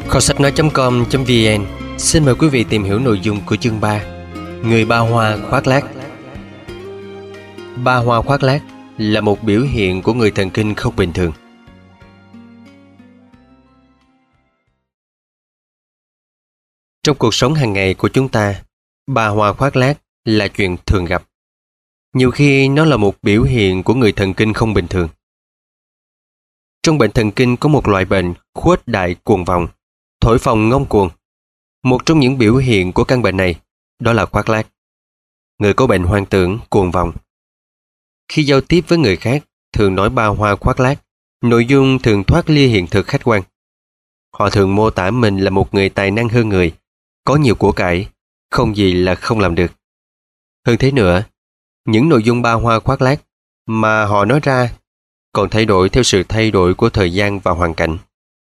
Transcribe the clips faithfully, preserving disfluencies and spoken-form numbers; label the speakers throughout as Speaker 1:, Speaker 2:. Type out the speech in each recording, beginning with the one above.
Speaker 1: Kho sách nói com vn xin mời quý vị tìm hiểu nội dung của chương ba. Người ba hoa khoác lác. Ba hoa khoác lác là một biểu hiện của người thần kinh không bình thường. Trong cuộc sống hàng ngày của chúng ta, ba hoa khoác lác là chuyện thường gặp. Nhiều khi nó là một biểu hiện của người thần kinh không bình thường. Trong bệnh thần kinh có một loại bệnh khuếch đại cuồng vọng, thổi phồng ngông cuồng. Một trong những biểu hiện của căn bệnh này đó là khoác lác. Người có bệnh hoang tưởng cuồng vọng khi giao tiếp với người khác thường nói ba hoa khoác lác, nội dung thường thoát ly hiện thực khách quan. Họ thường mô tả mình là một người tài năng hơn người, có nhiều của cải, không gì là không làm được. Hơn thế nữa, những nội dung ba hoa khoác lác mà họ nói ra còn thay đổi theo sự thay đổi của thời gian và hoàn cảnh.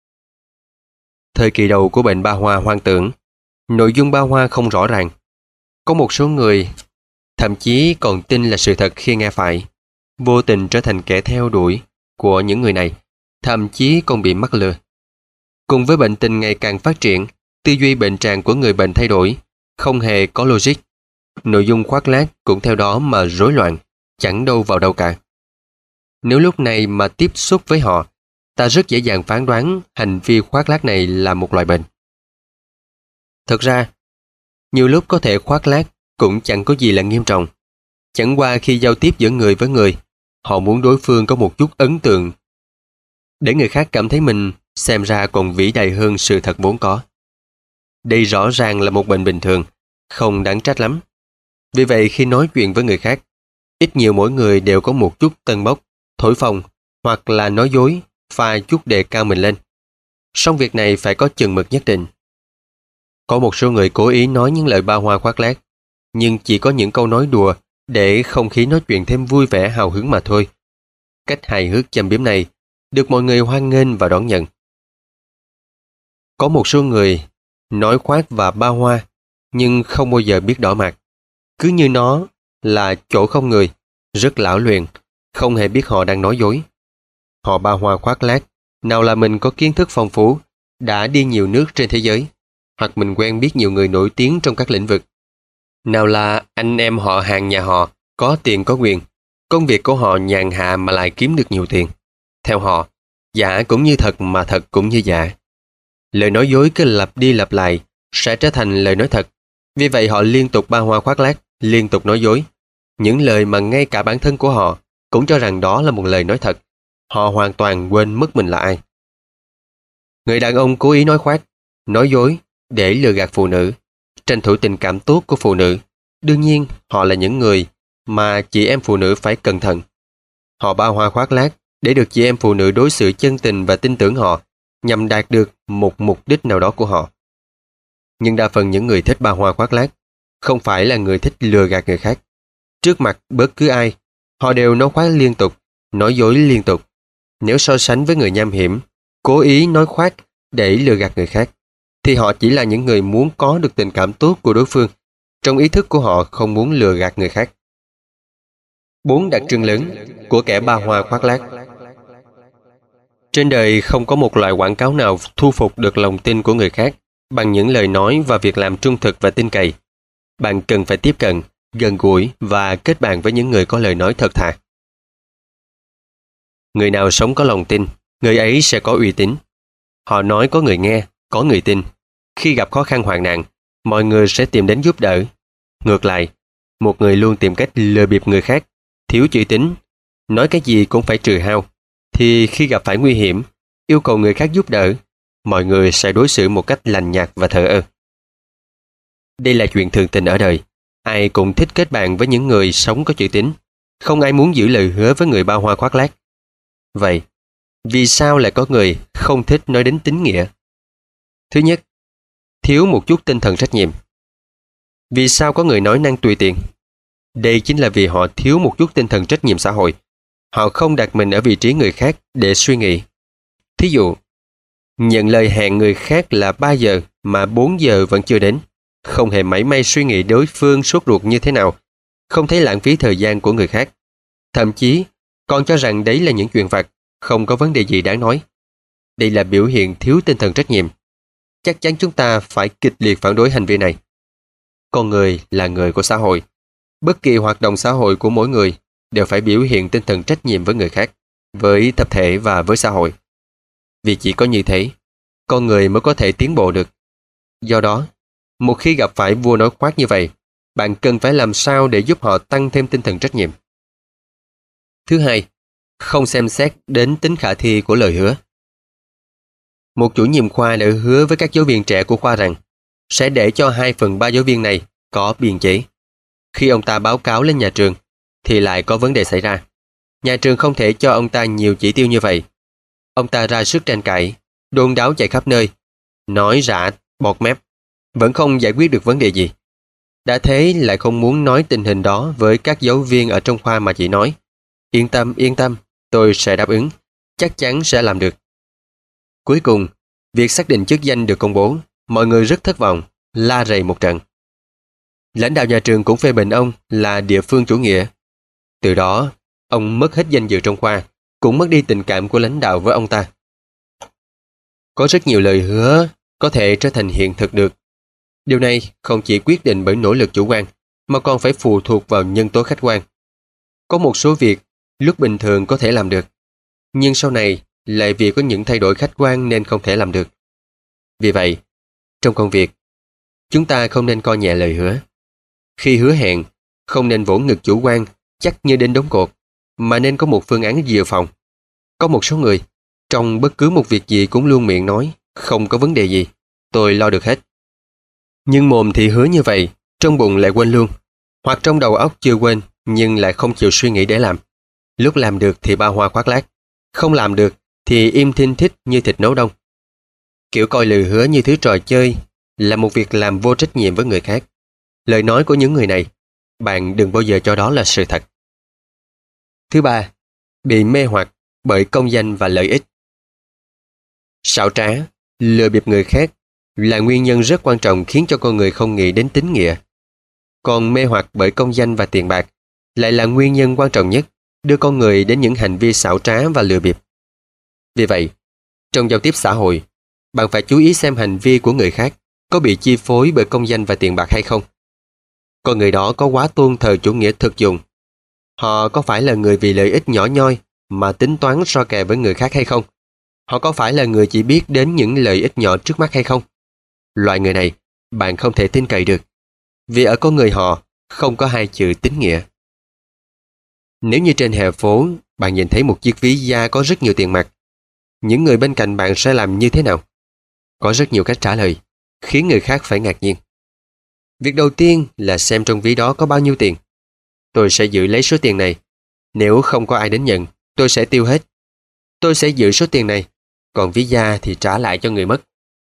Speaker 1: Thời kỳ đầu của bệnh ba hoa hoang tưởng, nội dung ba hoa không rõ ràng. Có một số người thậm chí còn tin là sự thật khi nghe phải, vô tình trở thành kẻ theo đuổi của những người này, thậm chí còn bị mắc lừa. Cùng với bệnh tình ngày càng phát triển, tư duy bệnh trạng của người bệnh thay đổi, không hề có logic. Nội dung khoác lác cũng theo đó mà rối loạn, chẳng đâu vào đâu cả. Nếu lúc này mà tiếp xúc với họ, ta rất dễ dàng phán đoán hành vi khoác lác này là một loại bệnh. Thực ra, nhiều lúc có thể khoác lác cũng chẳng có gì là nghiêm trọng. Chẳng qua khi giao tiếp giữa người với người, họ muốn đối phương có một chút ấn tượng, để người khác cảm thấy mình xem ra còn vĩ đại hơn sự thật vốn có. Đây rõ ràng là một bệnh bình thường, không đáng trách lắm. Vì vậy khi nói chuyện với người khác, ít nhiều mỗi người đều có một chút tân bốc, thổi phồng hoặc là nói dối, pha chút đề cao mình lên. Song việc này phải có chừng mực nhất định. Có một số người cố ý nói những lời ba hoa khoác lác, nhưng chỉ có những câu nói đùa để không khí nói chuyện thêm vui vẻ hào hứng mà thôi. Cách hài hước châm biếm này được mọi người hoan nghênh và đón nhận. Có một số người nói khoác và ba hoa nhưng không bao giờ biết đỏ mặt, cứ như nó là chỗ không người, rất lão luyện, không hề biết họ đang nói dối. Họ ba hoa khoác lác, nào là mình có kiến thức phong phú, đã đi nhiều nước trên thế giới, hoặc mình quen biết nhiều người nổi tiếng trong các lĩnh vực. Nào là anh em họ hàng nhà họ, có tiền có quyền, công việc của họ nhàn hạ mà lại kiếm được nhiều tiền. Theo họ, giả cũng như thật mà thật cũng như giả. Lời nói dối cứ lặp đi lặp lại sẽ trở thành lời nói thật. Vì vậy họ liên tục ba hoa khoác lác, liên tục nói dối. Những lời mà ngay cả bản thân của họ cũng cho rằng đó là một lời nói thật. Họ hoàn toàn quên mất mình là ai. Người đàn ông cố ý nói khoác, nói dối để lừa gạt phụ nữ, tranh thủ tình cảm tốt của phụ nữ. Đương nhiên, họ là những người mà chị em phụ nữ phải cẩn thận. Họ ba hoa khoác lác để được chị em phụ nữ đối xử chân tình và tin tưởng họ, nhằm đạt được một mục đích nào đó của họ. Nhưng đa phần những người thích ba hoa khoác lác không phải là người thích lừa gạt người khác. Trước mặt bất cứ ai, họ đều nói khoác liên tục, nói dối liên tục. Nếu so sánh với người nham hiểm, cố ý nói khoác để lừa gạt người khác, thì họ chỉ là những người muốn có được tình cảm tốt của đối phương. Trong ý thức của họ không muốn lừa gạt người khác. Bốn đặc trưng lớn của kẻ ba hoa khoác lác. Trên đời không có một loại quảng cáo nào thu phục được lòng tin của người khác bằng những lời nói và việc làm trung thực và tin cậy. Bạn cần phải tiếp cận, gần gũi và kết bạn với những người có lời nói thật thà. Người nào sống có lòng tin, người ấy sẽ có uy tín. Họ nói có người nghe, có người tin. Khi gặp khó khăn hoạn nạn, mọi người sẽ tìm đến giúp đỡ. Ngược lại, một người luôn tìm cách lừa bịp người khác, thiếu chữ tín, nói cái gì cũng phải trừ hao, thì khi gặp phải nguy hiểm, yêu cầu người khác giúp đỡ, mọi người sẽ đối xử một cách lạnh nhạt và thờ ơ. Đây là chuyện thường tình ở đời. Ai cũng thích kết bạn với những người sống có chữ tín. Không ai muốn giữ lời hứa với người ba hoa khoác lác. Vậy, vì sao lại có người không thích nói đến tín nghĩa? Thứ nhất, thiếu một chút tinh thần trách nhiệm. Vì sao có người nói năng tùy tiện? Đây chính là vì họ thiếu một chút tinh thần trách nhiệm xã hội. Họ không đặt mình ở vị trí người khác để suy nghĩ. Thí dụ, nhận lời hẹn người khác là ba giờ mà bốn giờ vẫn chưa đến. Không hề mảy may suy nghĩ đối phương sốt ruột như thế nào. Không thấy lãng phí thời gian của người khác. Thậm chí, còn cho rằng đấy là những chuyện vặt, không có vấn đề gì đáng nói. Đây là biểu hiện thiếu tinh thần trách nhiệm. chắc chắn chúng ta phải kịch liệt phản đối hành vi này. Con người là người của xã hội. Bất kỳ hoạt động xã hội của mỗi người đều phải biểu hiện tinh thần trách nhiệm với người khác, với tập thể và với xã hội. Vì chỉ có như thế, con người mới có thể tiến bộ được. Do đó, một khi gặp phải vua nói khoác như vậy, bạn cần phải làm sao để giúp họ tăng thêm tinh thần trách nhiệm. Thứ hai, không xem xét đến tính khả thi của lời hứa. Một chủ nhiệm khoa đã hứa với các giáo viên trẻ của khoa rằng sẽ để cho hai phần ba giáo viên này có biên chế. Khi ông ta báo cáo lên nhà trường, thì lại có vấn đề xảy ra. Nhà trường không thể cho ông ta nhiều chỉ tiêu như vậy. Ông ta ra sức tranh cãi, đôn đáo chạy khắp nơi, nói rã bọt mép, vẫn không giải quyết được vấn đề gì. Đã thế lại không muốn nói tình hình đó với các giáo viên ở trong khoa mà chỉ nói, yên tâm, yên tâm, tôi sẽ đáp ứng, chắc chắn sẽ làm được. Cuối cùng, việc xác định chức danh được công bố, mọi người rất thất vọng, la rầy một trận. Lãnh đạo nhà trường cũng phê bình ông là địa phương chủ nghĩa. Từ đó, ông mất hết danh dự trong khoa, cũng mất đi tình cảm của lãnh đạo với ông ta. Có rất nhiều lời hứa có thể trở thành hiện thực được. Điều này không chỉ quyết định bởi nỗ lực chủ quan, mà còn phải phụ thuộc vào nhân tố khách quan. Có một số việc lúc bình thường có thể làm được, nhưng sau này lại vì có những thay đổi khách quan nên không thể làm được. Vì vậy, trong công việc, chúng ta không nên coi nhẹ lời hứa. Khi hứa hẹn, không nên vỗ ngực chủ quan, chắc như đến đống cột, mà nên có một phương án dự phòng. Có một số người, trong bất cứ một việc gì cũng luôn miệng nói, không có vấn đề gì, tôi lo được hết. Nhưng mồm thì hứa như vậy, trong bụng lại quên luôn, hoặc trong đầu óc chưa quên, nhưng lại không chịu suy nghĩ để làm. Lúc làm được thì ba hoa khoác lác, không làm được thì im thinh thích như thịt nấu đông. Kiểu coi lời hứa như thứ trò chơi là một việc làm vô trách nhiệm với người khác. Lời nói của những người này, bạn đừng bao giờ cho đó là sự thật. Thứ ba, bị mê hoặc bởi công danh và lợi ích. Xảo trá, lừa bịp người khác là nguyên nhân rất quan trọng khiến cho con người không nghĩ đến tín nghĩa. Còn mê hoặc bởi công danh và tiền bạc lại là nguyên nhân quan trọng nhất đưa con người đến những hành vi xảo trá và lừa bịp. Vì vậy, trong giao tiếp xã hội, bạn phải chú ý xem hành vi của người khác có bị chi phối bởi công danh và tiền bạc hay không. Con người đó có quá tôn thờ chủ nghĩa thực dụng. Họ có phải là người vì lợi ích nhỏ nhoi mà tính toán so kè với người khác hay không? Họ có phải là người chỉ biết đến những lợi ích nhỏ trước mắt hay không? Loại người này, bạn không thể tin cậy được. Vì ở con người họ không có hai chữ tín nghĩa. Nếu như trên hè phố, bạn nhìn thấy một chiếc ví da có rất nhiều tiền mặt, những người bên cạnh bạn sẽ làm như thế nào? Có rất nhiều cách trả lời, khiến người khác phải ngạc nhiên. Việc đầu tiên là xem trong ví đó có bao nhiêu tiền. Tôi sẽ giữ lấy số tiền này. Nếu không có ai đến nhận, tôi sẽ tiêu hết. Tôi sẽ giữ số tiền này, còn ví da thì trả lại cho người mất.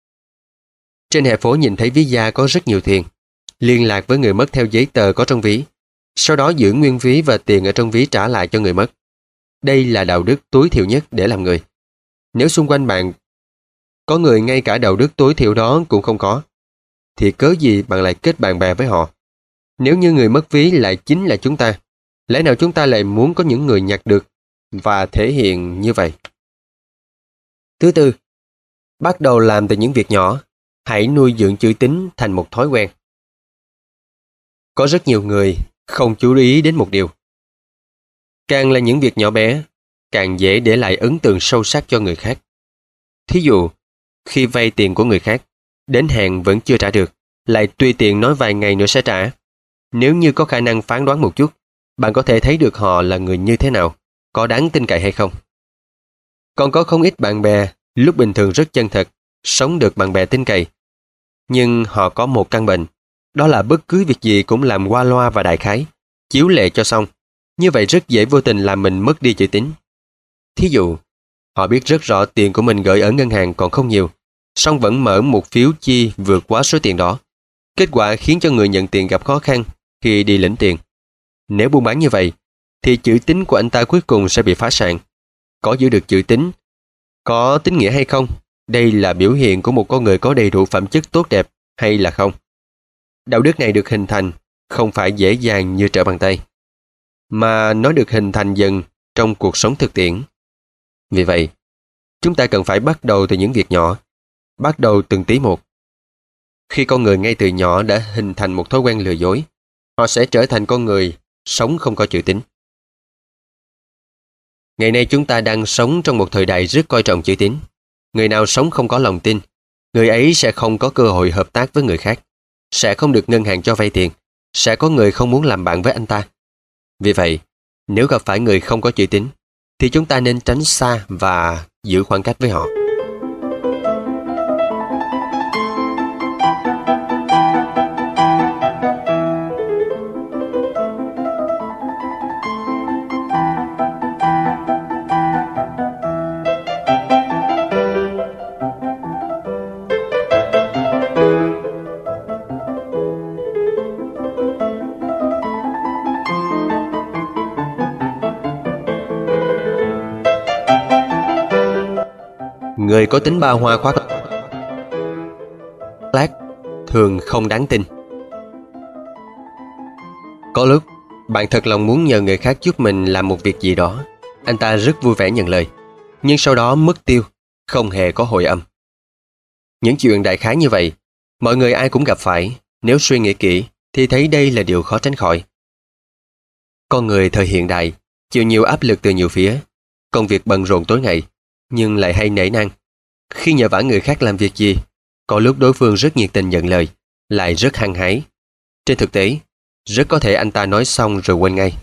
Speaker 1: Trên hè phố nhìn thấy ví da có rất nhiều tiền, liên lạc với người mất theo giấy tờ có trong ví, sau đó giữ nguyên ví và tiền ở trong ví trả lại cho người mất. Đây là đạo đức tối thiểu nhất để làm người. Nếu xung quanh bạn có người ngay cả đạo đức tối thiểu đó cũng không có, thì cớ gì bạn lại kết bạn bè với họ? Nếu như người mất ví lại chính là chúng ta, lẽ nào chúng ta lại muốn có những người nhặt được và thể hiện như vậy? Thứ tư, bắt đầu làm từ những việc nhỏ. Hãy nuôi dưỡng chữ tín thành một thói quen. Có rất nhiều người không chú ý đến một điều. Càng là những việc nhỏ bé, càng dễ để lại ấn tượng sâu sắc cho người khác. Thí dụ, khi vay tiền của người khác, đến hạn vẫn chưa trả được, lại tùy tiện nói vài ngày nữa sẽ trả. Nếu như có khả năng phán đoán một chút, bạn có thể thấy được họ là người như thế nào, có đáng tin cậy hay không. Còn có không ít bạn bè, lúc bình thường rất chân thật, sống được bạn bè tin cậy. Nhưng họ có một căn bệnh, đó là bất cứ việc gì cũng làm qua loa và đại khái, chiếu lệ cho xong. Như vậy rất dễ vô tình làm mình mất đi chữ tín. Thí dụ, họ biết rất rõ tiền của mình gửi ở ngân hàng còn không nhiều, song vẫn mở một phiếu chi vượt quá số tiền đó. Kết quả khiến cho người nhận tiền gặp khó khăn khi đi lĩnh tiền. Nếu buôn bán như vậy, thì chữ tín của anh ta cuối cùng sẽ bị phá sản. Có giữ được chữ tín, có tín nghĩa hay không, đây là biểu hiện của một con người có đầy đủ phẩm chất tốt đẹp hay là không. Đạo đức này được hình thành không phải dễ dàng như trở bàn tay, mà nó được hình thành dần trong cuộc sống thực tiễn. Vì vậy, chúng ta cần phải bắt đầu từ những việc nhỏ. bắt đầu từng tí một. Khi con người ngay từ nhỏ đã hình thành một thói quen lừa dối, họ sẽ trở thành con người sống không có chữ tín. Ngày nay chúng ta đang sống trong một thời đại rất coi trọng chữ tín. Người nào sống không có lòng tin, người ấy sẽ không có cơ hội hợp tác với người khác, sẽ không được ngân hàng cho vay tiền, sẽ có người không muốn làm bạn với anh ta. Vì vậy, nếu gặp phải người không có chữ tín, thì chúng ta nên tránh xa và giữ khoảng cách với họ. Người có tính ba hoa khoác lác thường không đáng tin. Có lúc, bạn thật lòng muốn nhờ người khác giúp mình làm một việc gì đó. Anh ta rất vui vẻ nhận lời, nhưng sau đó mất tiêu, không hề có hồi âm. Những chuyện đại khái như vậy, mọi người ai cũng gặp phải. Nếu suy nghĩ kỹ, thì thấy đây là điều khó tránh khỏi. Con người thời hiện đại, chịu nhiều áp lực từ nhiều phía, công việc bận rộn tối ngày, nhưng lại hay nể nang. Khi nhờ vả người khác làm việc gì, có lúc đối phương rất nhiệt tình nhận lời, lại rất hăng hái. Trên thực tế, rất có thể anh ta nói xong rồi quên ngay.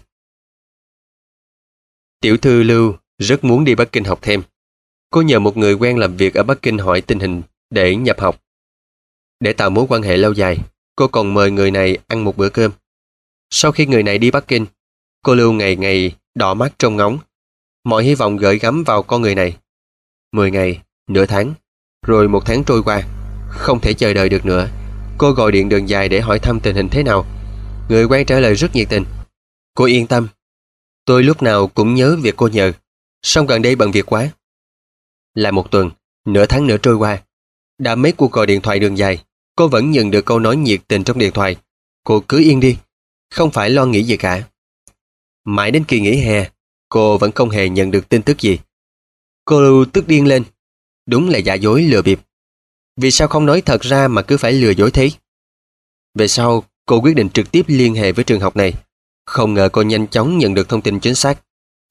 Speaker 1: Tiểu thư Lưu rất muốn đi Bắc Kinh học thêm. Cô nhờ một người quen làm việc ở Bắc Kinh hỏi tình hình để nhập học. Để tạo mối quan hệ lâu dài, cô còn mời người này ăn một bữa cơm. Sau khi người này đi Bắc Kinh, cô Lưu ngày ngày đỏ mắt trông ngóng, mọi hy vọng gửi gắm vào con người này. Mười ngày, nửa tháng, rồi một tháng trôi qua, không thể chờ đợi được nữa. Cô gọi điện đường dài để hỏi thăm tình hình thế nào. Người quen trả lời rất nhiệt tình. Cô yên tâm, tôi lúc nào cũng nhớ việc cô nhờ, song gần đây bận việc quá. Là một tuần, nửa tháng nữa trôi qua, đã mấy cuộc gọi điện thoại đường dài, cô vẫn nhận được câu nói nhiệt tình trong điện thoại. Cô cứ yên đi, không phải lo nghĩ gì cả. Mãi đến kỳ nghỉ hè, cô vẫn không hề nhận được tin tức gì. Cô tức điên lên. Đúng là giả dối lừa bịp. Vì sao không nói thật ra mà cứ phải lừa dối thế? Về sau, cô quyết định trực tiếp liên hệ với trường học này. Không ngờ cô nhanh chóng nhận được thông tin chính xác.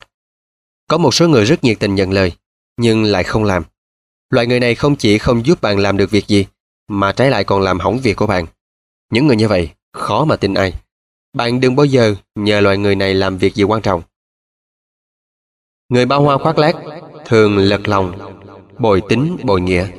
Speaker 1: Có một số người rất nhiệt tình nhận lời, nhưng lại không làm. Loại người này không chỉ không giúp bạn làm được việc gì, mà trái lại còn làm hỏng việc của bạn. Những người như vậy, khó mà tin ai. Bạn đừng bao giờ nhờ loại người này làm việc gì quan trọng. Người bao hoa khoác lác thường lật lòng, bội tính bội nghĩa.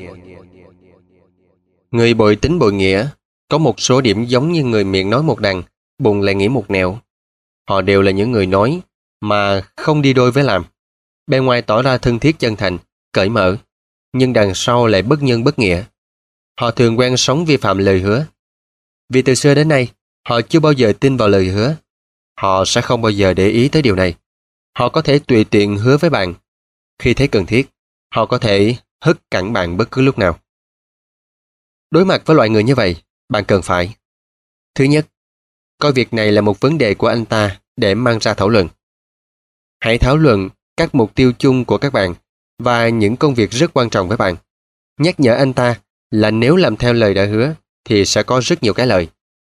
Speaker 1: Người bội tính bội nghĩa có một số điểm giống như người miệng nói một đằng, bụng lại nghĩ một nẻo. Họ đều là những người nói mà không đi đôi với làm. Bên ngoài tỏ ra thân thiết chân thành, cởi mở, nhưng đằng sau lại bất nhân bất nghĩa. Họ thường quen sống vi phạm lời hứa. Vì từ xưa đến nay, họ chưa bao giờ tin vào lời hứa. Họ sẽ không bao giờ để ý tới điều này. Họ có thể tùy tiện hứa với bạn. Khi thấy cần thiết, họ có thể hất cẳng bạn bất cứ lúc nào. Đối mặt với loại người như vậy, bạn cần phải: thứ nhất, coi việc này là một vấn đề của anh ta để mang ra thảo luận. Hãy thảo luận các mục tiêu chung của các bạn và những công việc rất quan trọng với bạn. Nhắc nhở anh ta là nếu làm theo lời đã hứa thì sẽ có rất nhiều cái lợi.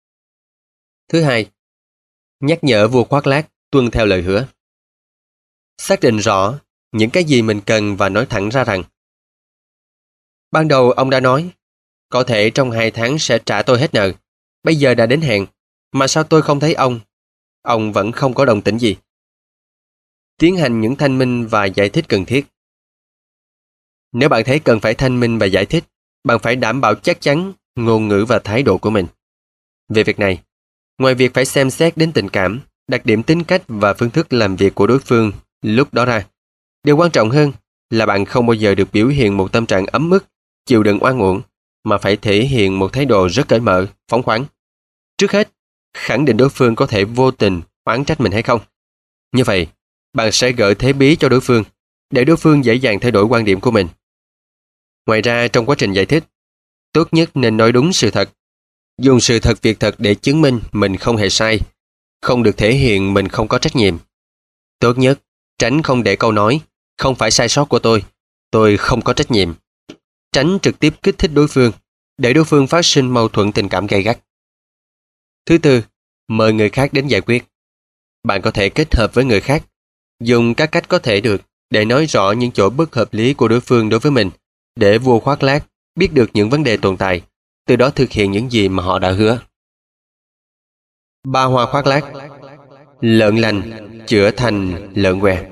Speaker 1: Thứ hai, nhắc nhở vua khoác lác tuân theo lời hứa. Xác định rõ những cái gì mình cần và nói thẳng ra rằng: ban đầu ông đã nói, có thể trong hai tháng sẽ trả tôi hết nợ. Bây giờ đã đến hẹn, mà sao tôi không thấy ông? Ông vẫn không có động tĩnh gì. Tiến hành những thanh minh và giải thích cần thiết. Nếu bạn thấy cần phải thanh minh và giải thích, bạn phải đảm bảo chắc chắn ngôn ngữ và thái độ của mình. Về việc này, ngoài việc phải xem xét đến tình cảm, đặc điểm tính cách và phương thức làm việc của đối phương lúc đó ra, điều quan trọng hơn là bạn không bao giờ được biểu hiện một tâm trạng ấm ức, chịu đựng oan uổng, mà phải thể hiện một thái độ rất cởi mở, phóng khoáng. Trước hết, khẳng định đối phương có thể vô tình oán trách mình hay không. Như vậy, bạn sẽ gợi thế bí cho đối phương, để đối phương dễ dàng thay đổi quan điểm của mình. Ngoài ra, trong quá trình giải thích, tốt nhất nên nói đúng sự thật. Dùng sự thật việc thật để chứng minh mình không hề sai, không được thể hiện mình không có trách nhiệm. Tốt nhất, tránh không để câu nói, không phải sai sót của tôi, tôi không có trách nhiệm. tránh trực tiếp kích thích đối phương, để đối phương phát sinh mâu thuẫn tình cảm gay gắt. Thứ tư, mời người khác đến giải quyết. Bạn có thể kết hợp với người khác, dùng các cách có thể được để nói rõ những chỗ bất hợp lý của đối phương đối với mình, để vua khoác lác biết được những vấn đề tồn tại, từ đó thực hiện những gì mà họ đã hứa. Ba hoa khoác lác, lợn lành chữa thành lợn què.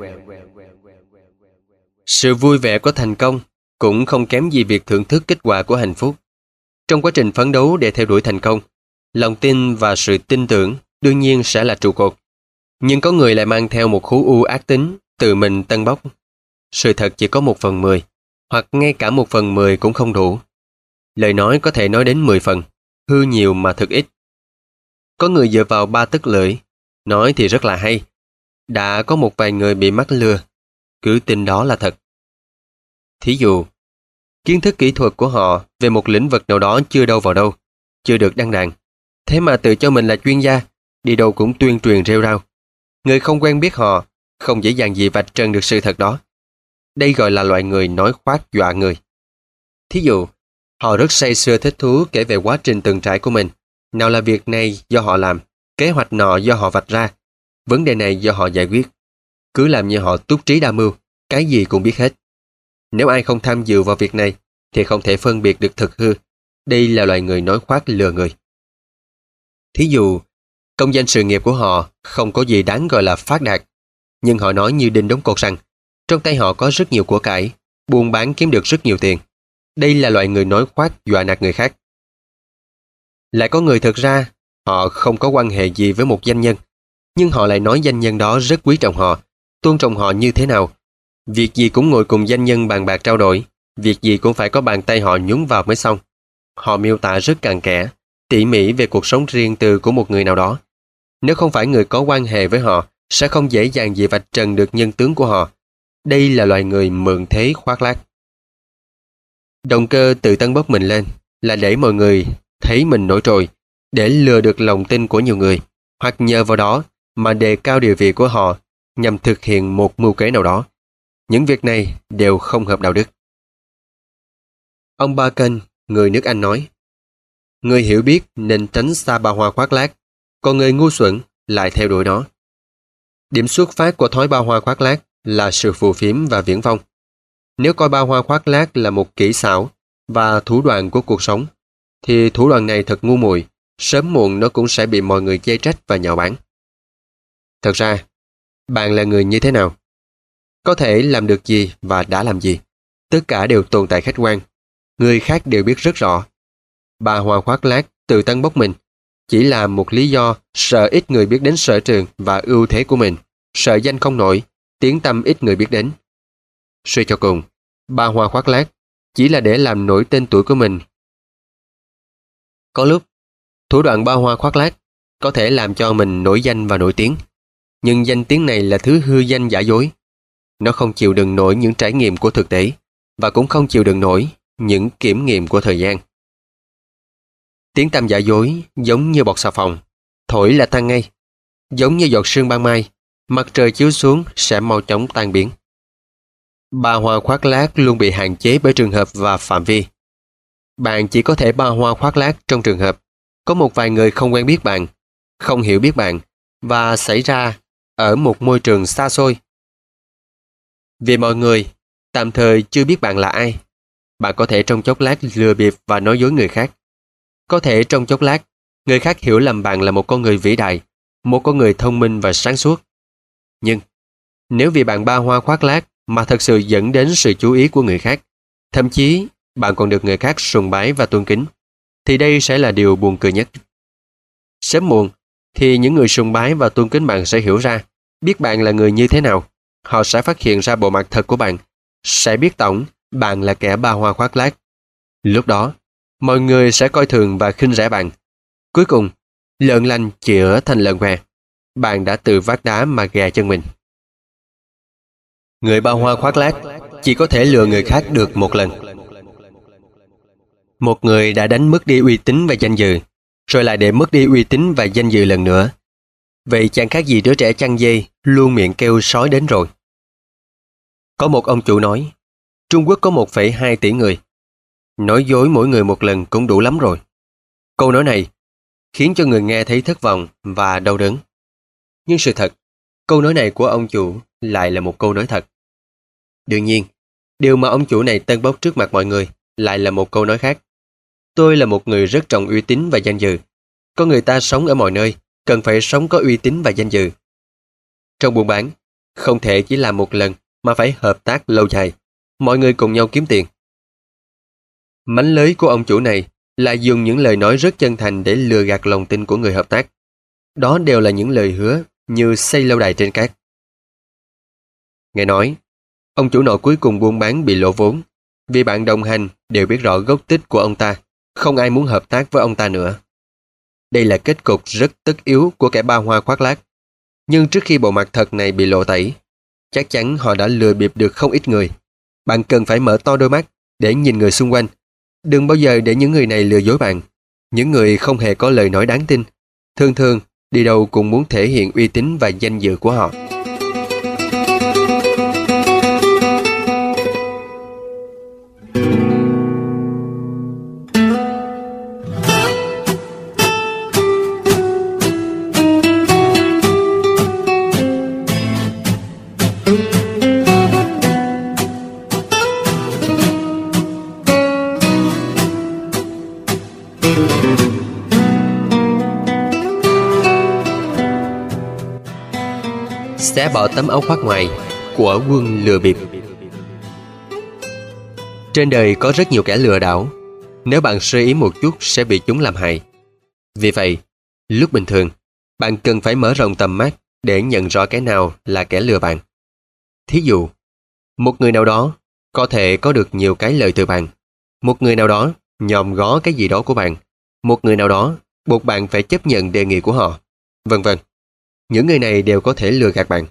Speaker 1: Sự vui vẻ của thành công cũng không kém gì việc thưởng thức kết quả của hạnh phúc. Trong quá trình phấn đấu để theo đuổi thành công, lòng tin và sự tin tưởng đương nhiên sẽ là trụ cột. Nhưng có người lại mang theo một khối u ác tính, tự mình tân bốc. Sự thật chỉ có một phần mười, hoặc ngay cả một phần mười cũng không đủ. Lời nói có thể nói đến mười phần, hư nhiều mà thực ít. Có người dựa vào ba tấc lưỡi, nói thì rất là hay. Đã có một vài người bị mắc lừa, cứ tin đó là thật. Thí dụ, kiến thức kỹ thuật của họ về một lĩnh vực nào đó chưa đâu vào đâu, chưa được đăng đàn. Thế mà tự cho mình là chuyên gia, đi đâu cũng tuyên truyền rêu rao. Người không quen biết họ, không dễ dàng gì vạch trần được sự thật đó. Đây gọi là loại người nói khoác dọa người. Thí dụ, họ rất say sưa thích thú kể về quá trình từng trải của mình. Nào là việc này do họ làm, kế hoạch nọ do họ vạch ra, vấn đề này do họ giải quyết. Cứ làm như họ túc trí đa mưu, cái gì cũng biết hết. Nếu ai không tham dự vào việc này, thì không thể phân biệt được thực hư. Đây là loại người nói khoác lừa người. Thí dụ, công danh sự nghiệp của họ không có gì đáng gọi là phát đạt, nhưng họ nói như đinh đóng cột rằng trong tay họ có rất nhiều của cải, buôn bán kiếm được rất nhiều tiền. Đây là loại người nói khoác dọa nạt người khác. Lại có người thực ra họ không có quan hệ gì với một doanh nhân, nhưng họ lại nói doanh nhân đó rất quý trọng họ, tôn trọng họ như thế nào. Việc gì cũng ngồi cùng doanh nhân bàn bạc trao đổi, việc gì cũng phải có bàn tay họ nhúng vào mới xong. Họ miêu tả rất cặn kẽ, tỉ mỉ về cuộc sống riêng tư của một người nào đó. Nếu không phải người có quan hệ với họ, sẽ không dễ dàng gì vạch trần được nhân tướng của họ. Đây là loại người mượn thế khoác lác. Động cơ tự tân bốc mình lên là để mọi người thấy mình nổi trội, để lừa được lòng tin của nhiều người, hoặc nhờ vào đó mà đề cao địa vị của họ nhằm thực hiện một mưu kế nào đó. Những việc này đều không hợp đạo đức. Ông Bacon, người nước Anh nói, người hiểu biết nên tránh xa ba hoa khoác lác, còn người ngu xuẩn lại theo đuổi nó. Điểm xuất phát của thói ba hoa khoác lác là sự phù phiếm và viển vông. Nếu coi ba hoa khoác lác là một kỹ xảo và thủ đoạn của cuộc sống, thì thủ đoạn này thật ngu muội, sớm muộn nó cũng sẽ bị mọi người chê trách và nhạo báng. Thật ra, bạn là người như thế nào? Có thể làm được gì và đã làm gì? Tất cả đều tồn tại khách quan. Người khác đều biết rất rõ. Ba hoa khoác lác tự tân bốc mình chỉ là một lý do sợ ít người biết đến sở trường và ưu thế của mình, sợ danh không nổi, tiếng tăm ít người biết đến. Suy cho cùng, ba hoa khoác lác chỉ là để làm nổi tên tuổi của mình. Có lúc, thủ đoạn ba hoa khoác lác có thể làm cho mình nổi danh và nổi tiếng, nhưng danh tiếng này là thứ hư danh giả dối. Nó không chịu đựng nổi những trải nghiệm của thực tế, và cũng không chịu đựng nổi những kiểm nghiệm của thời gian. Tiếng tăm giả dối giống như bọt xà phòng, thổi là tan ngay. Giống như giọt sương ban mai, mặt trời chiếu xuống sẽ mau chóng tan biến. Ba hoa khoác lác luôn bị hạn chế bởi trường hợp và phạm vi. Bạn chỉ có thể ba hoa khoác lác trong trường hợp có một vài người không quen biết bạn, không hiểu biết bạn, và xảy ra ở một môi trường xa xôi. Vì mọi người tạm thời chưa biết bạn là ai, bạn có thể trong chốc lát lừa bịp và nói dối người khác. Có thể trong chốc lát, người khác hiểu lầm bạn là một con người vĩ đại, một con người thông minh và sáng suốt. Nhưng, nếu vì bạn ba hoa khoác lác mà thật sự dẫn đến sự chú ý của người khác, thậm chí bạn còn được người khác sùng bái và tôn kính, thì đây sẽ là điều buồn cười nhất. Sớm muộn, thì những người sùng bái và tôn kính bạn sẽ hiểu ra, biết bạn là người như thế nào. Họ sẽ phát hiện ra bộ mặt thật của bạn, sẽ biết tổng bạn là kẻ ba hoa khoác lác. Lúc đó, mọi người sẽ coi thường và khinh rẻ bạn. Cuối cùng, lợn lành chữa thành lợn què. Bạn đã tự vác đá mà gè chân mình. Người ba hoa khoác lác chỉ có thể lừa người khác được một lần. Một người đã đánh mất đi uy tín và danh dự, rồi lại để mất đi uy tín và danh dự lần nữa. Vậy chẳng khác gì đứa trẻ chăn dê luôn miệng kêu sói đến rồi. Có một ông chủ nói, Trung Quốc có một phẩy hai tỷ người. Nói dối mỗi người một lần cũng đủ lắm rồi. Câu nói này khiến cho người nghe thấy thất vọng và đau đớn. Nhưng sự thật, câu nói này của ông chủ lại là một câu nói thật. Đương nhiên, điều mà ông chủ này tân bốc trước mặt mọi người lại là một câu nói khác. Tôi là một người rất trọng uy tín và danh dự. Con người ta sống ở mọi nơi, cần phải sống có uy tín và danh dự. Trong buôn bán, không thể chỉ làm một lần mà phải hợp tác lâu dài. Mọi người cùng nhau kiếm tiền. Mánh lới của ông chủ này là dùng những lời nói rất chân thành để lừa gạt lòng tin của người hợp tác. Đó đều là những lời hứa như xây lâu đài trên cát. Nghe nói, ông chủ nọ cuối cùng buôn bán bị lỗ vốn, vì bạn đồng hành đều biết rõ gốc tích của ông ta, không ai muốn hợp tác với ông ta nữa. Đây là kết cục rất tất yếu của kẻ ba hoa khoác lác. Nhưng trước khi bộ mặt thật này bị lộ tẩy, chắc chắn họ đã lừa bịp được không ít người. Bạn cần phải mở to đôi mắt để nhìn người xung quanh. Đừng bao giờ để những người này lừa dối bạn. Những người không hề có lời nói đáng tin, thường thường đi đâu cũng muốn thể hiện uy tín và danh dự của họ. Xé bỏ tấm áo khoác ngoài của quân lừa bịp. Trên đời có rất nhiều kẻ lừa đảo. Nếu bạn sơ ý một chút sẽ bị chúng làm hại. Vì vậy, lúc bình thường, bạn cần phải mở rộng tầm mắt để nhận rõ kẻ nào là kẻ lừa bạn. Thí dụ, một người nào đó có thể có được nhiều cái lời từ bạn. Một người nào đó nhòm ngó cái gì đó của bạn. Một người nào đó buộc bạn phải chấp nhận đề nghị của họ, vân vân. Những người này đều có thể lừa gạt bạn.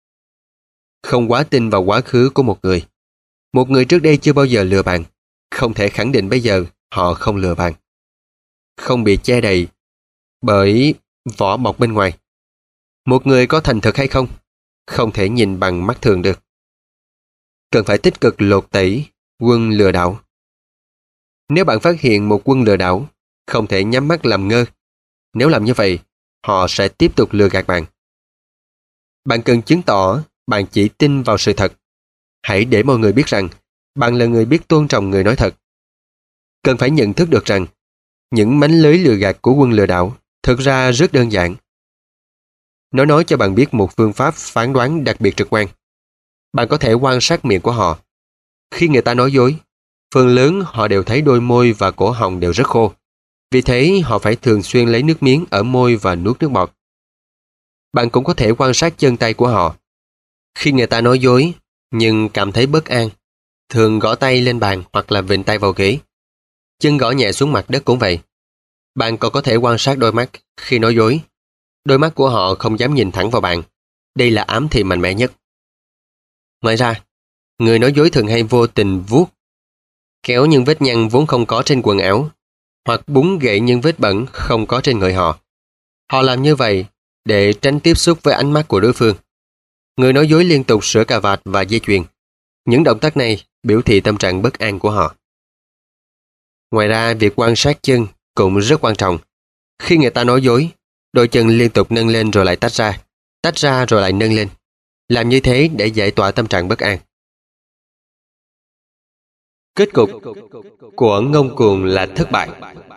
Speaker 1: Không quá tin vào quá khứ của một người. Một người trước đây chưa bao giờ lừa bạn, không thể khẳng định bây giờ họ không lừa bạn. Không bị che đậy bởi vỏ bọc bên ngoài. Một người có thành thực hay không, không thể nhìn bằng mắt thường được. Cần phải tích cực lột tẩy quân lừa đảo. Nếu bạn phát hiện một quân lừa đảo, không thể nhắm mắt làm ngơ. Nếu làm như vậy, họ sẽ tiếp tục lừa gạt bạn. Bạn cần chứng tỏ bạn chỉ tin vào sự thật. Hãy để mọi người biết rằng bạn là người biết tôn trọng người nói thật. Cần phải nhận thức được rằng những mánh lưới lừa gạt của quân lừa đảo thực ra rất đơn giản. Nó nói cho bạn biết một phương pháp phán đoán đặc biệt trực quan. Bạn có thể quan sát miệng của họ. Khi người ta nói dối, phần lớn họ đều thấy đôi môi và cổ họng đều rất khô. Vì thế họ phải thường xuyên lấy nước miếng ở môi và nuốt nước bọt. Bạn cũng có thể quan sát chân tay của họ. Khi người ta nói dối nhưng cảm thấy bất an, thường gõ tay lên bàn hoặc là vịn tay vào ghế. Chân gõ nhẹ xuống mặt đất cũng vậy. Bạn còn có thể quan sát đôi mắt khi nói dối. Đôi mắt của họ không dám nhìn thẳng vào bạn. Đây là ám thị mạnh mẽ nhất. Ngoài ra, người nói dối thường hay vô tình vuốt, kéo những vết nhăn vốn không có trên quần áo, hoặc búng gậy những vết bẩn không có trên người họ. Họ làm như vậy để tránh tiếp xúc với ánh mắt của đối phương. Người nói dối liên tục sửa cà vạt và dây chuyền. Những động tác này biểu thị tâm trạng bất an của họ. Ngoài ra, việc quan sát chân cũng rất quan trọng. Khi người ta nói dối, đôi chân liên tục nâng lên rồi lại tách ra, tách ra rồi lại nâng lên. Làm như thế để giải tỏa tâm trạng bất an. Kết cục của ngông cuồng là thất bại.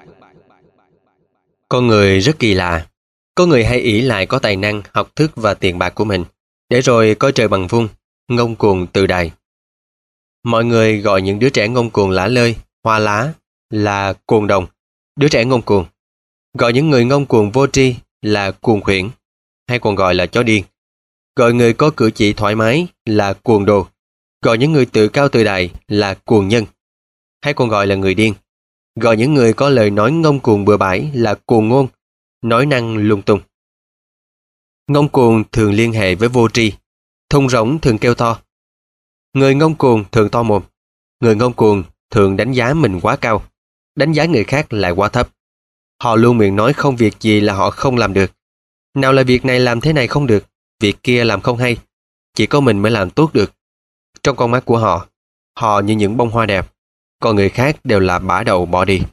Speaker 1: Con người rất kỳ lạ. Có người hay ỷ lại có tài năng, học thức và tiền bạc của mình, để rồi coi trời bằng vung, ngông cuồng tự đại. Mọi người gọi những đứa trẻ ngông cuồng lả lơi, hoa lá là cuồng đồng, đứa trẻ ngông cuồng. Gọi những người ngông cuồng vô tri là cuồng khuyển, hay còn gọi là chó điên. Gọi người có cử chỉ thoải mái là cuồng đồ. Gọi những người tự cao tự đại là cuồng nhân, hay còn gọi là người điên. Gọi những người có lời nói ngông cuồng bừa bãi là cuồng ngôn, nói năng lung tung. Ngông cuồng thường liên hệ với vô tri, thùng rỗng thường kêu to. Người ngông cuồng thường to mồm. Người ngông cuồng thường đánh giá mình quá cao, đánh giá người khác lại quá thấp. Họ luôn miệng nói không việc gì là họ không làm được. Nào là việc này làm thế này không được, việc kia làm không hay, chỉ có mình mới làm tốt được. Trong con mắt của họ, họ như những bông hoa đẹp. còn người khác đều là bả đầu bỏ đi.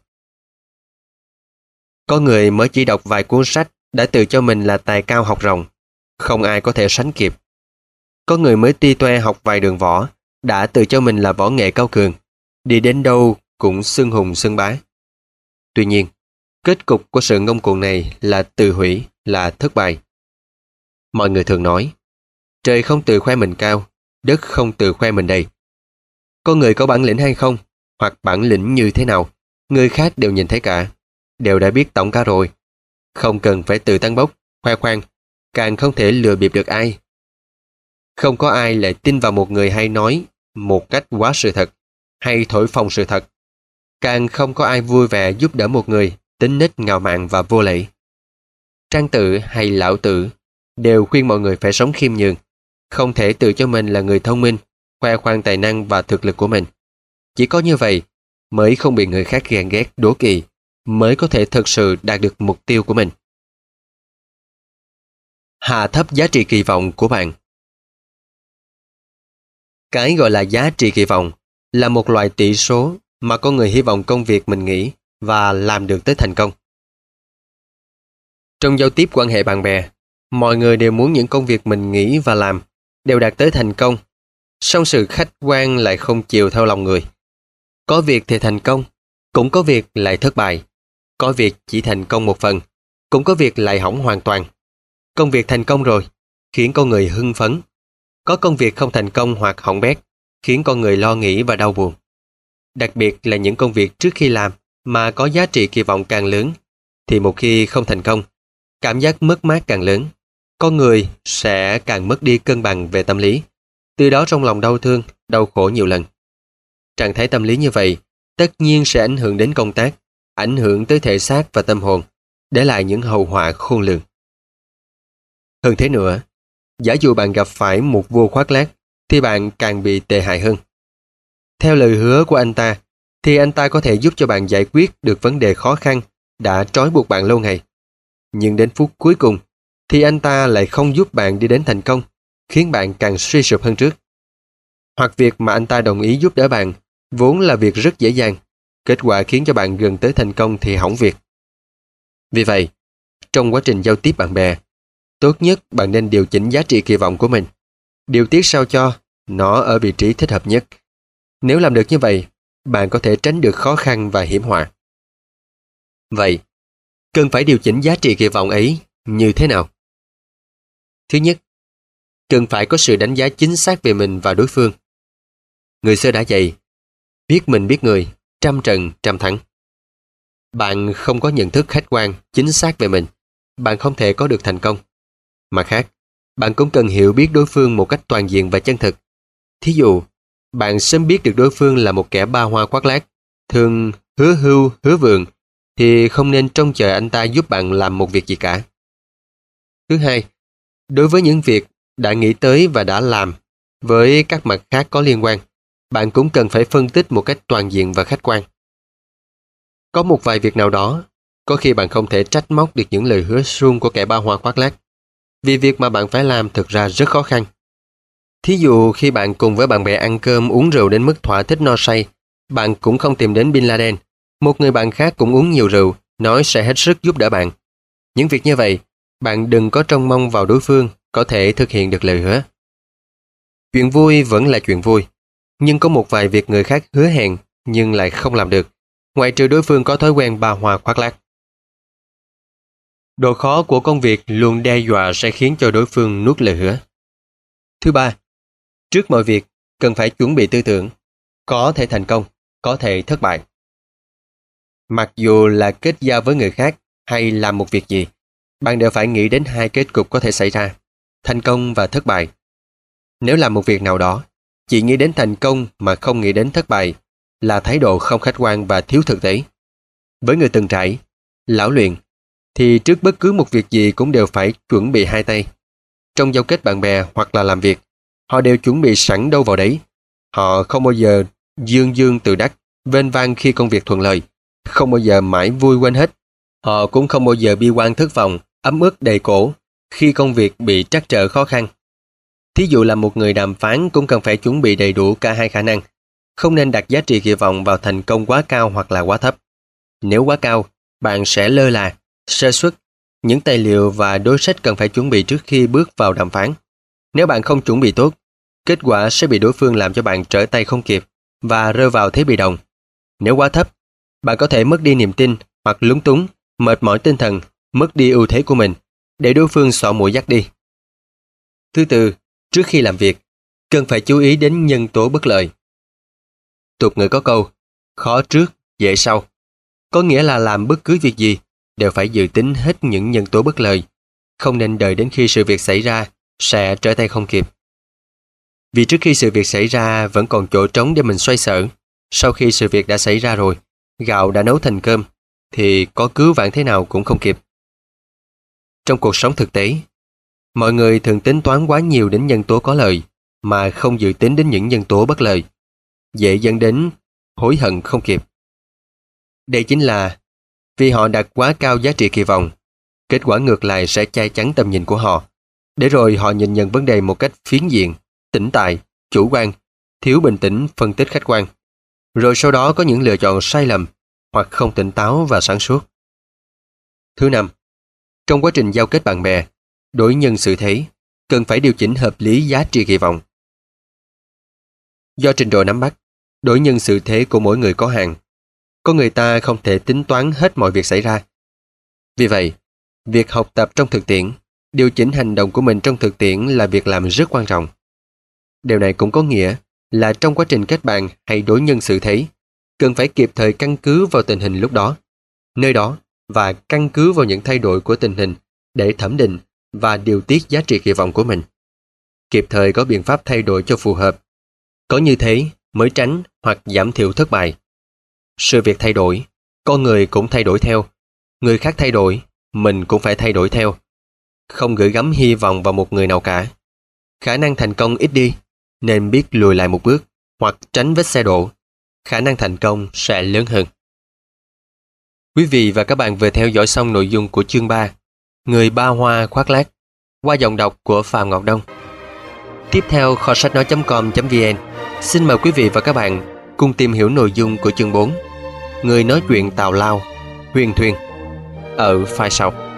Speaker 1: Có người mới chỉ đọc vài cuốn sách đã tự cho mình là tài cao học ròng, không ai có thể sánh kịp. Có người mới ti toe học vài đường võ, đã tự cho mình là võ nghệ cao cường, đi đến đâu cũng xưng hùng xưng bá. Tuy nhiên, kết cục của sự ngông cuồng này là tự hủy, là thất bại. Mọi người thường nói, trời không tự khoe mình cao, đất không tự khoe mình đầy. Có người có bản lĩnh hay không, hoặc bản lĩnh như thế nào, người khác đều nhìn thấy cả, đều đã biết tổng cả rồi. Không cần phải tự tăng bốc, khoe khoang, càng không thể lừa bịp được ai. Không có ai lại tin vào một người hay nói một cách quá sự thật, hay thổi phồng sự thật. Càng không có ai vui vẻ giúp đỡ một người tính nết ngạo mạn và vô lễ. Trang Tự hay Lão Tử đều khuyên mọi người phải sống khiêm nhường, không thể tự cho mình là người thông minh, khoe khoang tài năng và thực lực của mình. Chỉ có như vậy mới không bị người khác ghen ghét đố kỵ, mới có thể thực sự đạt được mục tiêu của mình. Hạ thấp giá trị kỳ vọng của bạn. Cái gọi là giá trị kỳ vọng là một loại tỷ số mà con người hy vọng công việc mình nghĩ và làm được tới thành công. Trong giao tiếp quan hệ bạn bè, mọi người đều muốn những công việc mình nghĩ và làm đều đạt tới thành công, song sự khách quan lại không chiều theo lòng người. Có việc thì thành công, cũng có việc lại thất bại. Có việc chỉ thành công một phần, cũng có việc lại hỏng hoàn toàn. Công việc thành công rồi, khiến con người hưng phấn. Có công việc không thành công hoặc hỏng bét, khiến con người lo nghĩ và đau buồn. Đặc biệt là những công việc trước khi làm mà có giá trị kỳ vọng càng lớn, thì một khi không thành công, cảm giác mất mát càng lớn. Con người sẽ càng mất đi cân bằng về tâm lý, từ đó trong lòng đau thương, đau khổ nhiều lần. Trạng thái tâm lý như vậy tất nhiên sẽ ảnh hưởng đến công tác, ảnh hưởng tới thể xác và tâm hồn, để lại những hậu họa khôn lường. Hơn thế nữa, giả dụ bạn gặp phải một vua khoác lác, thì bạn càng bị tệ hại hơn. Theo lời hứa của anh ta, thì anh ta có thể giúp cho bạn giải quyết được vấn đề khó khăn đã trói buộc bạn lâu ngày. Nhưng đến phút cuối cùng, thì anh ta lại không giúp bạn đi đến thành công, khiến bạn càng suy sụp hơn trước. Hoặc việc mà anh ta đồng ý giúp đỡ bạn vốn là việc rất dễ dàng, kết quả khiến cho bạn gần tới thành công thì hỏng việc. Vì vậy, trong quá trình giao tiếp bạn bè, tốt nhất bạn nên điều chỉnh giá trị kỳ vọng của mình, điều tiết sao cho nó ở vị trí thích hợp nhất. Nếu làm được như vậy, bạn có thể tránh được khó khăn và hiểm họa. Vậy, cần phải điều chỉnh giá trị kỳ vọng ấy như thế nào? Thứ nhất, cần phải có sự đánh giá chính xác về mình và đối phương. Người xưa đã dạy, biết mình biết người, trăm trận trăm thắng. Bạn không có nhận thức khách quan, chính xác về mình, bạn không thể có được thành công. Mặt khác, bạn cũng cần hiểu biết đối phương một cách toàn diện và chân thực. Thí dụ, bạn sớm biết được đối phương là một kẻ ba hoa khoác lác, thường hứa hưu, hứa vượng, thì không nên trông chờ anh ta giúp bạn làm một việc gì cả. Thứ hai, đối với những việc đã nghĩ tới và đã làm, với các mặt khác có liên quan, bạn cũng cần phải phân tích một cách toàn diện và khách quan. Có một vài việc nào đó, có khi bạn không thể trách móc được những lời hứa suông của kẻ ba hoa khoác lác, vì việc mà bạn phải làm thực ra rất khó khăn. Thí dụ khi bạn cùng với bạn bè ăn cơm uống rượu đến mức thỏa thích no say, bạn cũng không tìm đến Bin Laden, một người bạn khác cũng uống nhiều rượu, nói sẽ hết sức giúp đỡ bạn. Những việc như vậy, bạn đừng có trông mong vào đối phương có thể thực hiện được lời hứa. Chuyện vui vẫn là chuyện vui, nhưng có một vài việc người khác hứa hẹn nhưng lại không làm được, ngoại trừ đối phương có thói quen ba hoa khoác lác. Độ khó của công việc luôn đe dọa sẽ khiến cho đối phương nuốt lời hứa. Thứ ba, trước mọi việc cần phải chuẩn bị tư tưởng, có thể thành công, có thể thất bại. Mặc dù là kết giao với người khác hay làm một việc gì, bạn đều phải nghĩ đến hai kết cục có thể xảy ra, thành công và thất bại. Nếu làm một việc nào đó, chỉ nghĩ đến thành công mà không nghĩ đến thất bại là thái độ không khách quan và thiếu thực tế. Với người từng trải, lão luyện, thì trước bất cứ một việc gì cũng đều phải chuẩn bị hai tay. Trong giao kết bạn bè hoặc là làm việc, họ đều chuẩn bị sẵn đâu vào đấy. Họ không bao giờ dương dương tự đắc, vênh vang khi công việc thuận lợi, không bao giờ mãi vui quên hết. Họ cũng không bao giờ bi quan thất vọng, ấm ức đầy cổ khi công việc bị trắc trở khó khăn. Thí dụ là một người đàm phán cũng cần phải chuẩn bị đầy đủ cả hai khả năng, Không nên đặt giá trị kỳ vọng vào thành công quá cao hoặc là quá thấp. Nếu quá cao, bạn sẽ lơ là, sơ suất những tài liệu và đối sách cần phải chuẩn bị trước khi bước vào đàm phán. Nếu bạn không chuẩn bị tốt, kết quả sẽ bị đối phương làm cho bạn trở tay không kịp và rơi vào thế bị động. Nếu quá thấp, bạn có thể mất đi niềm tin hoặc lúng túng, mệt mỏi tinh thần, mất đi ưu thế của mình, để đối phương xỏ mũi dắt đi. Thứ tư, trước khi làm việc, cần phải chú ý đến nhân tố bất lợi. Tục ngữ có câu, khó trước, dễ sau. Có nghĩa là làm bất cứ việc gì đều phải dự tính hết những nhân tố bất lợi, không nên đợi đến khi sự việc xảy ra sẽ trở tay không kịp. Vì trước khi sự việc xảy ra vẫn còn chỗ trống để mình xoay sở. Sau khi sự việc đã xảy ra rồi, gạo đã nấu thành cơm, thì có cứu vãn thế nào cũng không kịp. Trong cuộc sống thực tế, mọi người thường tính toán quá nhiều đến nhân tố có lợi, mà không dự tính đến những nhân tố bất lợi, dễ dẫn đến hối hận không kịp. Đây chính là vì họ đặt quá cao giá trị kỳ vọng, kết quả ngược lại sẽ che chắn tầm nhìn của họ, để rồi họ nhìn nhận vấn đề một cách phiến diện, tĩnh tại, chủ quan, thiếu bình tĩnh phân tích khách quan. Rồi sau đó có những lựa chọn sai lầm hoặc không tỉnh táo và sáng suốt. Thứ năm, trong quá trình giao kết bạn bè, đối nhân xử thế, cần phải điều chỉnh hợp lý giá trị kỳ vọng. Do trình độ nắm bắt, đối nhân xử thế của mỗi người có hạn, có người ta không thể tính toán hết mọi việc xảy ra. Vì vậy, việc học tập trong thực tiễn, điều chỉnh hành động của mình trong thực tiễn là việc làm rất quan trọng. Điều này cũng có nghĩa là trong quá trình kết bạn hay đối nhân xử thế, cần phải kịp thời căn cứ vào tình hình lúc đó, nơi đó và căn cứ vào những thay đổi của tình hình để thẩm định và điều tiết giá trị kỳ vọng của mình. Kịp thời có biện pháp thay đổi cho phù hợp. Có như thế mới tránh hoặc giảm thiểu thất bại. Sự việc thay đổi, con người cũng thay đổi theo. Người khác thay đổi, mình cũng phải thay đổi theo. Không gửi gắm hy vọng vào một người nào cả. Khả năng thành công ít đi, nên biết lùi lại một bước hoặc tránh vết xe đổ. Khả năng thành công sẽ lớn hơn. Quý vị và các bạn vừa theo dõi xong nội dung của chương ba, Người ba hoa khoác lác, qua giọng đọc của Phạm Ngọc Đông. Tiếp theo kho sách nói chấm com chấm vn, xin mời quý vị và các bạn cùng tìm hiểu nội dung của chương bốn, Người nói chuyện tào lao, huyền thuyên, ở file sau.